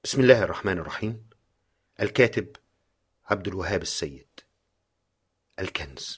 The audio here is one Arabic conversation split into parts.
بسم الله الرحمن الرحيم. الكاتب عبد الوهاب السيد. الكنز.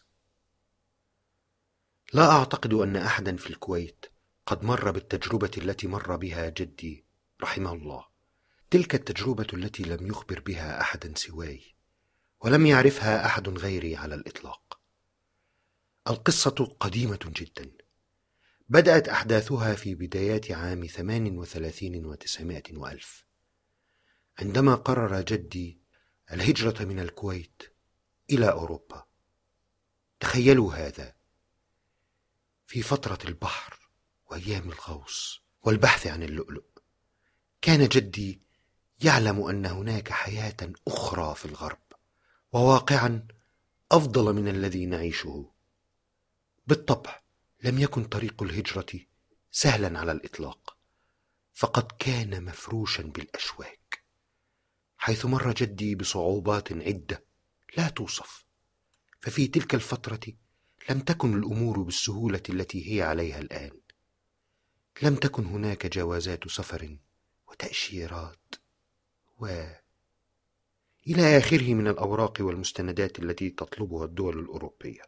لا أعتقد أن أحدا في الكويت قد مر بالتجربة التي مر بها جدي رحمه الله، تلك التجربة التي لم يخبر بها أحدا سواي، ولم يعرفها أحد غيري على الإطلاق. القصة قديمة جدا، بدأت أحداثها في بدايات عام 38 و900 وألف، عندما قرر جدي الهجرة من الكويت إلى أوروبا. تخيلوا هذا في فترة البحر وأيام الغوص والبحث عن اللؤلؤ. كان جدي يعلم أن هناك حياة أخرى في الغرب، وواقعا أفضل من الذي نعيشه. بالطبع لم يكن طريق الهجرة سهلا على الإطلاق، فقد كان مفروشا بالأشواك، حيث مر جدي بصعوبات عدة لا توصف. ففي تلك الفترة لم تكن الأمور بالسهولة التي هي عليها الآن. لم تكن هناك جوازات سفر وتأشيرات إلى آخره من الأوراق والمستندات التي تطلبها الدول الأوروبية.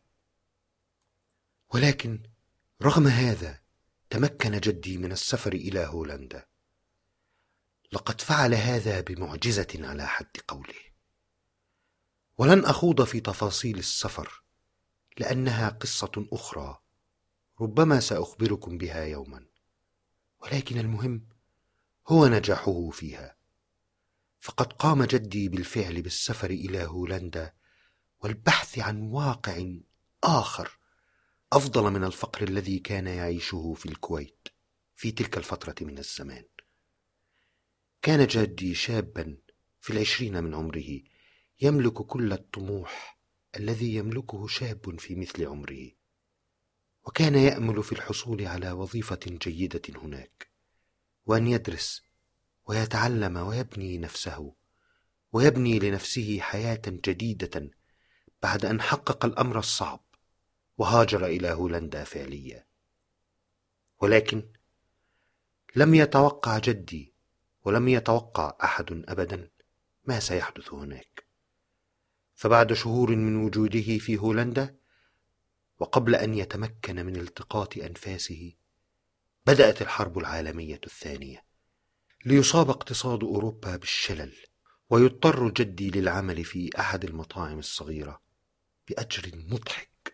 ولكن رغم هذا تمكن جدي من السفر إلى هولندا. لقد فعل هذا بمعجزة على حد قوله، ولن أخوض في تفاصيل السفر لأنها قصة أخرى ربما سأخبركم بها يوما، ولكن المهم هو نجاحه فيها. فقد قام جدي بالفعل بالسفر إلى هولندا والبحث عن واقع آخر أفضل من الفقر الذي كان يعيشه في الكويت في تلك الفترة من الزمان. كان جدي شابا في 20 من عمره، يملك كل الطموح الذي يملكه شاب في مثل عمره، وكان يأمل في الحصول على وظيفة جيدة هناك، وأن يدرس ويتعلم ويبني نفسه ويبني لنفسه حياة جديدة بعد أن حقق الأمر الصعب وهاجر إلى هولندا فعليا. ولكن لم يتوقع جدي ولم يتوقع أحد أبدا ما سيحدث هناك. فبعد شهور من وجوده في هولندا، وقبل أن يتمكن من التقاط أنفاسه، بدأت الحرب العالمية الثانية، ليصاب اقتصاد أوروبا بالشلل، ويضطر جدي للعمل في أحد المطاعم الصغيرة بأجر مضحك.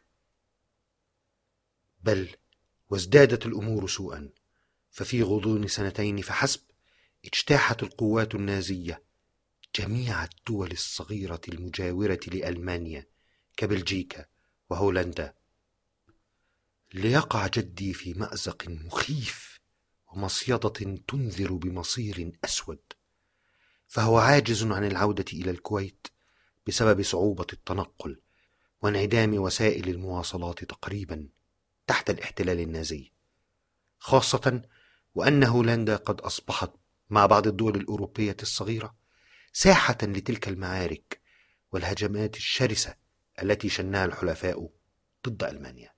بل وازدادت الأمور سوءا، ففي غضون 2 فحسب اجتاحت القوات النازية جميع الدول الصغيرة المجاورة لألمانيا كبلجيكا وهولندا، ليقع جدي في مأزق مخيف ومصيدة تنذر بمصير أسود. فهو عاجز عن العودة إلى الكويت بسبب صعوبة التنقل وانعدام وسائل المواصلات تقريبا تحت الاحتلال النازي، خاصة وأن هولندا قد أصبحت مع بعض الدول الأوروبية الصغيرة ساحة لتلك المعارك والهجمات الشرسة التي شنها الحلفاء ضد ألمانيا.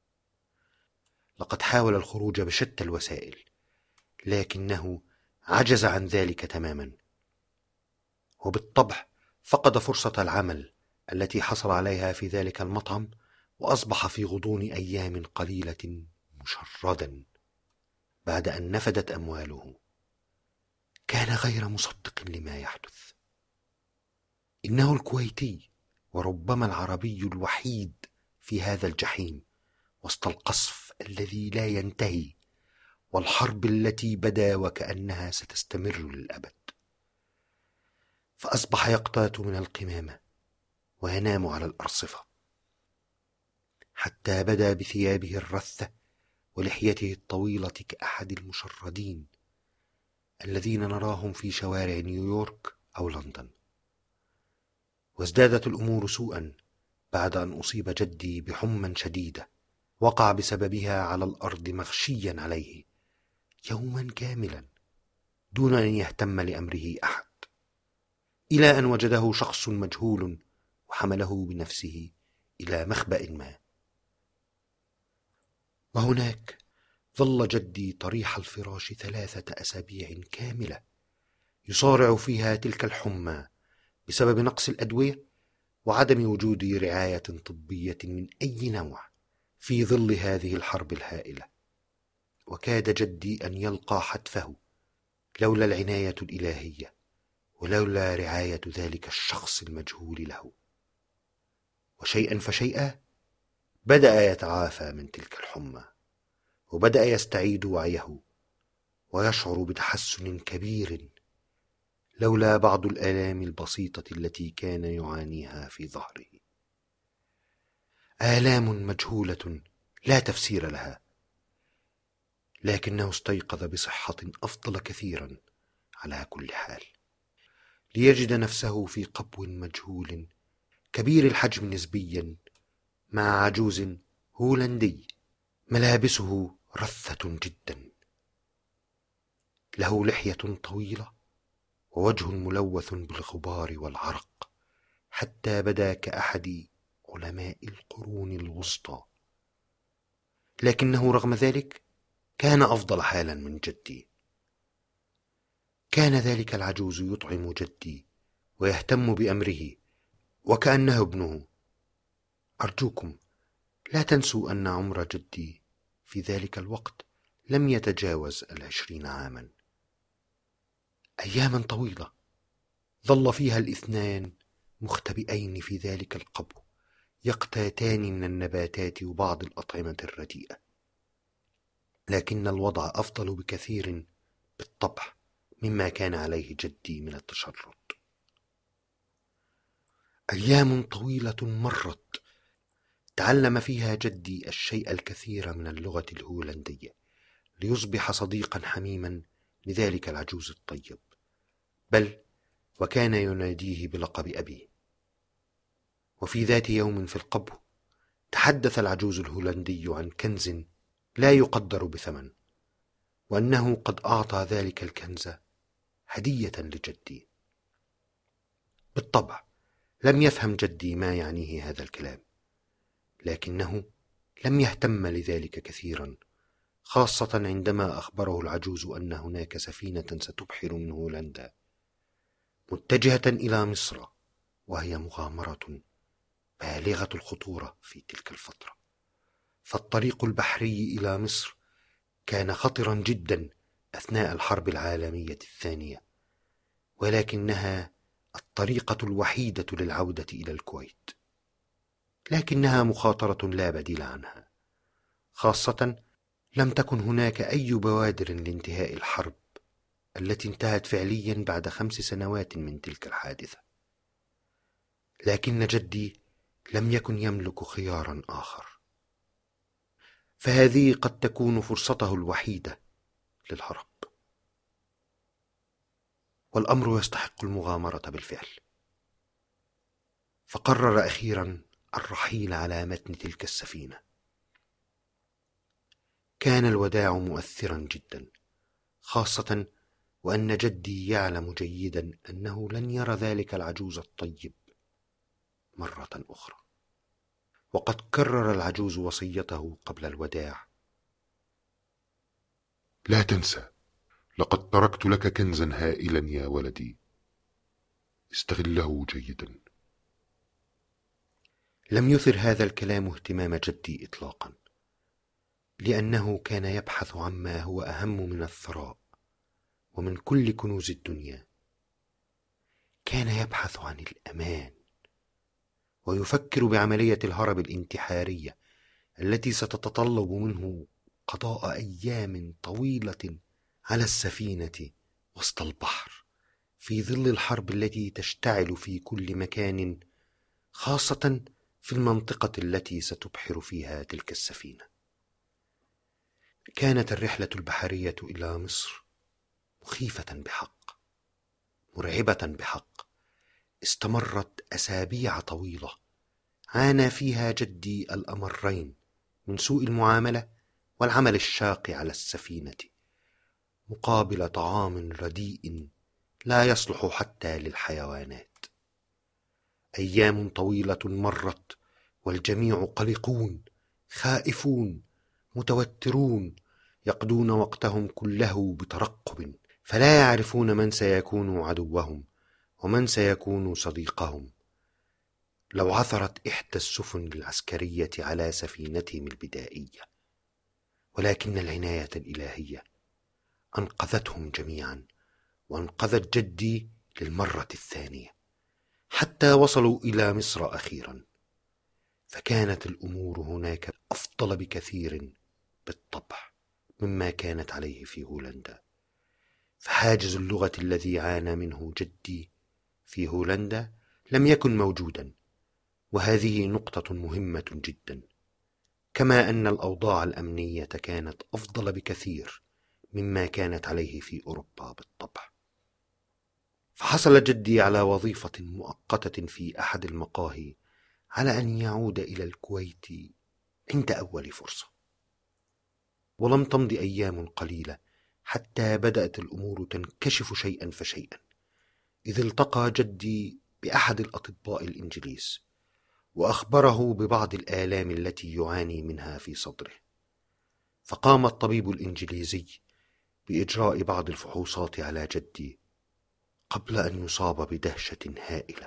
لقد حاول الخروج بشتى الوسائل، لكنه عجز عن ذلك تماما. وبالطبع فقد فرصة العمل التي حصل عليها في ذلك المطعم، وأصبح في غضون أيام قليلة مشردا بعد أن نفدت أمواله. كان غير مصدق لما يحدث. إنه الكويتي وربما العربي الوحيد في هذا الجحيم، وسط القصف الذي لا ينتهي والحرب التي بدا وكأنها ستستمر للأبد. فأصبح يقتات من القمامة وينام على الأرصفة، حتى بدا بثيابه الرثة ولحيته الطويلة كأحد المشردين الذين نراهم في شوارع نيويورك أو لندن. وازدادت الأمور سوءا بعد أن أصيب جدي بحمى شديدة، وقع بسببها على الأرض مغشيا عليه يوما كاملا دون أن يهتم لأمره أحد، إلى أن وجده شخص مجهول وحمله بنفسه إلى مخبأ ما. وهناك ظل جدي طريح الفراش 3 أسابيع كاملة يصارع فيها تلك الحمى بسبب نقص الأدوية وعدم وجود رعاية طبية من أي نوع في ظل هذه الحرب الهائلة. وكاد جدي أن يلقى حتفه لولا العناية الإلهية ولولا رعاية ذلك الشخص المجهول له. وشيئا فشيئا بدأ يتعافى من تلك الحمى، وبدأ يستعيد وعيه ويشعر بتحسن كبير لولا بعض الآلام البسيطة التي كان يعانيها في ظهره. آلام مجهولة لا تفسير لها، لكنه استيقظ بصحة أفضل كثيرا على كل حال، ليجد نفسه في قبو مجهول كبير الحجم نسبيا مع عجوز هولندي ملابسه رثة جدا، له لحية طويلة ووجه ملوث بالغبار والعرق حتى بدا كأحد علماء القرون الوسطى. لكنه رغم ذلك كان أفضل حالا من جدي. كان ذلك العجوز يطعم جدي ويهتم بأمره وكأنه ابنه. أرجوكم لا تنسوا أن عمر جدي في ذلك الوقت لم يتجاوز 20 عاما. أياما طويلة ظل فيها الاثنان مختبئين في ذلك القبو يقتاتان من النباتات وبعض الأطعمة الرديئة، لكن الوضع أفضل بكثير بالطبع مما كان عليه جدي من التشرد. أيام طويلة مرت تعلم فيها جدي الشيء الكثير من اللغة الهولندية ليصبح صديقا حميما لذلك العجوز الطيب، بل وكان يناديه بلقب أبي. وفي ذات يوم في القبو تحدث العجوز الهولندي عن كنز لا يقدر بثمن، وأنه قد أعطى ذلك الكنز هدية لجدي. بالطبع لم يفهم جدي ما يعنيه هذا الكلام، لكنه لم يهتم لذلك كثيرا، خاصة عندما أخبره العجوز أن هناك سفينة ستبحر من هولندا متجهة إلى مصر، وهي مغامرة بالغة الخطورة في تلك الفترة. فالطريق البحري إلى مصر كان خطرا جدا أثناء الحرب العالمية الثانية، ولكنها الطريقة الوحيدة للعودة إلى الكويت. لكنها مخاطرة لا بديل عنها، خاصة لم تكن هناك أي بوادر لانتهاء الحرب التي انتهت فعليا بعد 5 سنوات من تلك الحادثة. لكن جدي لم يكن يملك خيارا آخر، فهذه قد تكون فرصته الوحيدة للهرب، والأمر يستحق المغامرة بالفعل. فقرر أخيرا الرحيل على متن تلك السفينة. كان الوداع مؤثرا جدا، خاصة وأن جدي يعلم جيدا أنه لن يرى ذلك العجوز الطيب مرة أخرى. وقد كرر العجوز وصيته قبل الوداع: لا تنسى، لقد تركت لك كنزا هائلا يا ولدي، استغله جيدا. لم يثر هذا الكلام اهتمام جدي إطلاقا، لأنه كان يبحث عما هو أهم من الثراء ومن كل كنوز الدنيا. كان يبحث عن الأمان، ويفكر بعملية الهرب الانتحارية التي ستتطلب منه قضاء أيام طويلة على السفينة وسط البحر في ظل الحرب التي تشتعل في كل مكان، خاصة في المنطقة التي ستبحر فيها تلك السفينة. كانت الرحلة البحرية إلى مصر مخيفة بحق، مرعبة بحق، استمرت أسابيع طويلة عانى فيها جدي الأمرين من سوء المعاملة والعمل الشاق على السفينة مقابل طعام رديء لا يصلح حتى للحيوانات. أيام طويلة مرت والجميع قلقون، خائفون، متوترون، يقضون وقتهم كله بترقب فلا يعرفون من سيكون عدوهم ومن سيكون صديقهم. لو عثرت إحدى السفن العسكرية على سفينتهم البدائية، ولكن العناية الإلهية أنقذتهم جميعا، وأنقذت جدي للمرة الثانية حتى وصلوا إلى مصر أخيرا. فكانت الأمور هناك أفضل بكثير بالطبع مما كانت عليه في هولندا. فحاجز اللغة الذي عانى منه جدي في هولندا لم يكن موجودا، وهذه نقطة مهمة جدا، كما أن الأوضاع الأمنية كانت أفضل بكثير مما كانت عليه في أوروبا بالطبع. فحصل جدي على وظيفة مؤقتة في أحد المقاهي على أن يعود إلى الكويت عند أول فرصة. ولم تمض أيام قليلة حتى بدأت الأمور تنكشف شيئا فشيئا، إذ التقى جدي بأحد الأطباء الإنجليز وأخبره ببعض الآلام التي يعاني منها في صدره. فقام الطبيب الإنجليزي بإجراء بعض الفحوصات على جدي قبل أن يصاب بدهشة هائلة،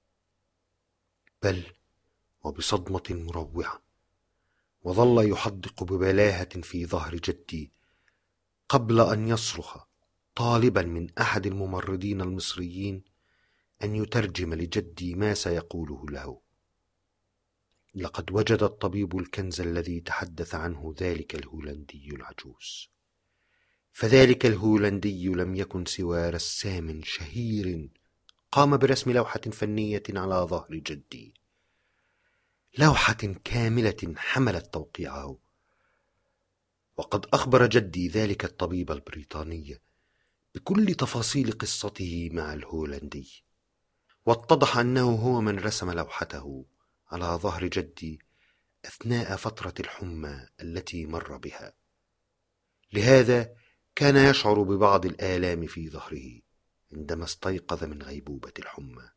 بل وبصدمة مروعة. وظل يحدق ببلاهة في ظهر جدي قبل أن يصرخ، طالبا من أحد الممرضين المصريين أن يترجم لجدي ما سيقوله له. لقد وجد الطبيب الكنز الذي تحدث عنه ذلك الهولندي العجوز. فذلك الهولندي لم يكن سوى رسام شهير قام برسم لوحة فنية على ظهر جدي، لوحة كاملة حملت توقيعه. وقد أخبر جدي ذلك الطبيب البريطاني بكل تفاصيل قصته مع الهولندي، واتضح أنه هو من رسم لوحته على ظهر جدي أثناء فترة الحمى التي مر بها. لهذا كان يشعر ببعض الآلام في ظهره عندما استيقظ من غيبوبة الحمى.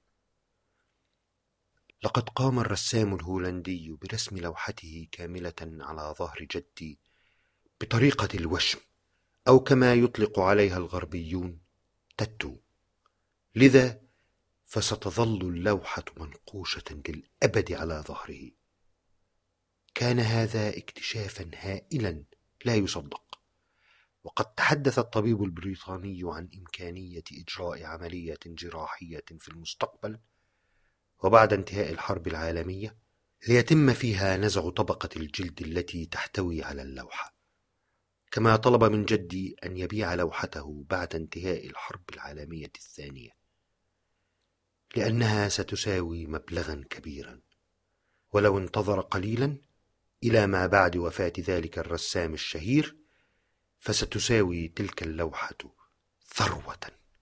لقد قام الرسام الهولندي برسم لوحته كاملة على ظهر جدي بطريقة الوشم، أو كما يطلق عليها الغربيون تاتو. لذا فستظل اللوحة منقوشة للأبد على ظهره. كان هذا اكتشافا هائلا لا يصدق. وقد تحدث الطبيب البريطاني عن إمكانية إجراء عملية جراحية في المستقبل وبعد انتهاء الحرب العالمية ليتم فيها نزع طبقة الجلد التي تحتوي على اللوحة، كما طلب من جدي أن يبيع لوحته بعد انتهاء الحرب العالمية الثانية، لأنها ستساوي مبلغا كبيرا. ولو انتظر قليلا إلى ما بعد وفاة ذلك الرسام الشهير فستساوي تلك اللوحة ثروة.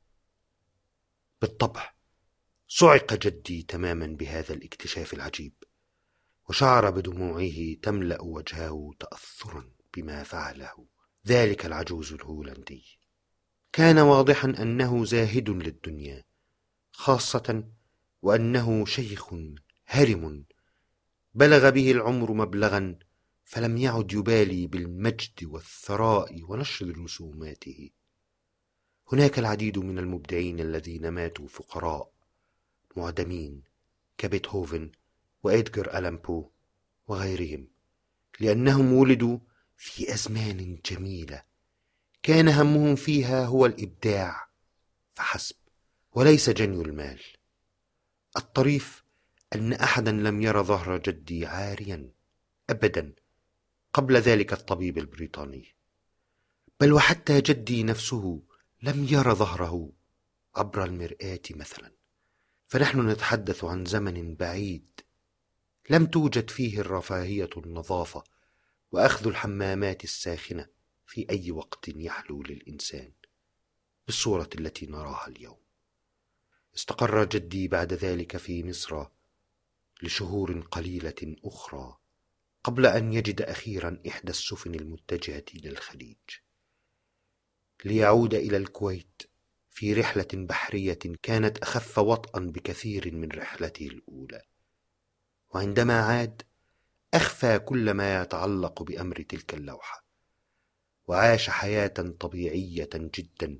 بالطبع صعق جدي تماما بهذا الاكتشاف العجيب، وشعر بدموعه تملأ وجهه تأثرا بما فعله ذلك العجوز الهولندي. كان واضحا أنه زاهد للدنيا خاصة، وأنه شيخ هرم بلغ به العمر مبلغا فلم يعد يبالي بالمجد والثراء ونشر رسوماته. هناك العديد من المبدعين الذين ماتوا فقراء معدمين كبيتهوفن وإدغار ألان بو وغيرهم، لأنهم ولدوا في أزمان جميلة كان همهم فيها هو الإبداع فحسب وليس جني المال. الطريف أن أحدا لم ير ظهر جدي عاريا أبدا قبل ذلك الطبيب البريطاني، بل وحتى جدي نفسه لم ير ظهره عبر المرآة مثلا. فنحن نتحدث عن زمن بعيد لم توجد فيه الرفاهية النظافة وأخذ الحمامات الساخنة في أي وقت يحلو للإنسان بالصورة التي نراها اليوم. استقر جدي بعد ذلك في مصر لشهور قليلة أخرى قبل أن يجد أخيرا إحدى السفن المتجهة إلى الخليج ليعود إلى الكويت في رحلة بحرية كانت أخف وطئا بكثير من رحلته الأولى. وعندما عاد أخفى كل ما يتعلق بأمر تلك اللوحة، وعاش حياة طبيعية جدا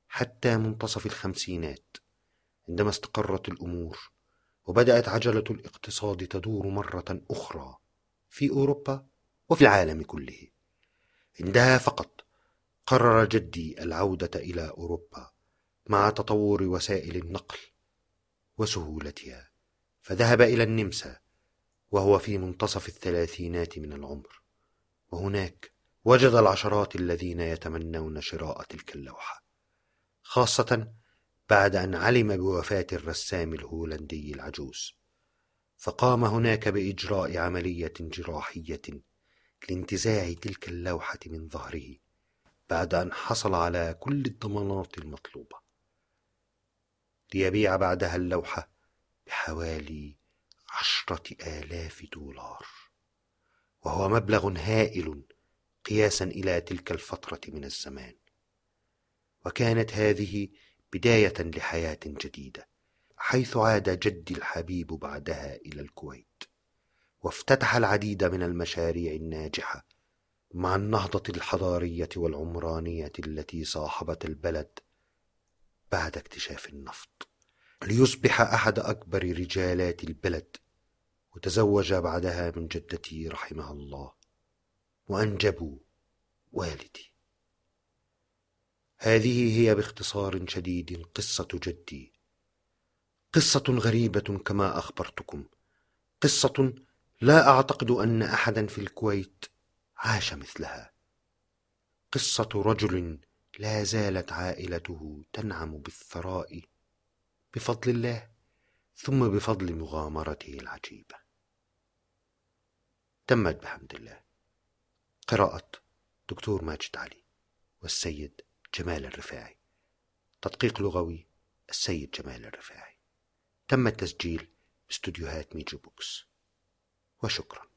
حتى منتصف الخمسينات، عندما استقرت الأمور وبدأت عجلة الاقتصاد تدور مرة أخرى في أوروبا وفي العالم كله. عندها فقط قرر جدي العودة إلى أوروبا مع تطور وسائل النقل وسهولتها، فذهب إلى النمسا وهو في منتصف الثلاثينات من العمر، وهناك وجد العشرات الذين يتمنون شراء تلك اللوحة، خاصة بعد أن علم بوفاة الرسام الهولندي العجوز، فقام هناك بإجراء عملية جراحية لانتزاع تلك اللوحة من ظهره بعد أن حصل على كل الضمانات المطلوبة، ليبيع بعدها اللوحة بحوالي 10,000 دولار، وهو مبلغ هائل قياسا إلى تلك الفترة من الزمان. وكانت هذه بداية لحياة جديدة، حيث عاد جدي الحبيب بعدها إلى الكويت، وافتتح العديد من المشاريع الناجحة مع النهضة الحضارية والعمرانية التي صاحبت البلد بعد اكتشاف النفط، ليصبح أحد أكبر رجالات البلد، وتزوج بعدها من جدتي رحمها الله، وأنجبوا والدي. هذه هي باختصار شديد قصة جدي، قصة غريبة كما أخبرتكم، قصة لا أعتقد أن أحدا في الكويت عاش مثلها، قصة رجل لا زالت عائلته تنعم بالثراء بفضل الله، ثم بفضل مغامرته العجيبة. تمت بحمد الله. قراءة دكتور ماجد علي والسيد جمال الرفاعي، تدقيق لغوي السيد جمال الرفاعي. تم التسجيل باستوديوهات ميجو بوكس، وشكرا.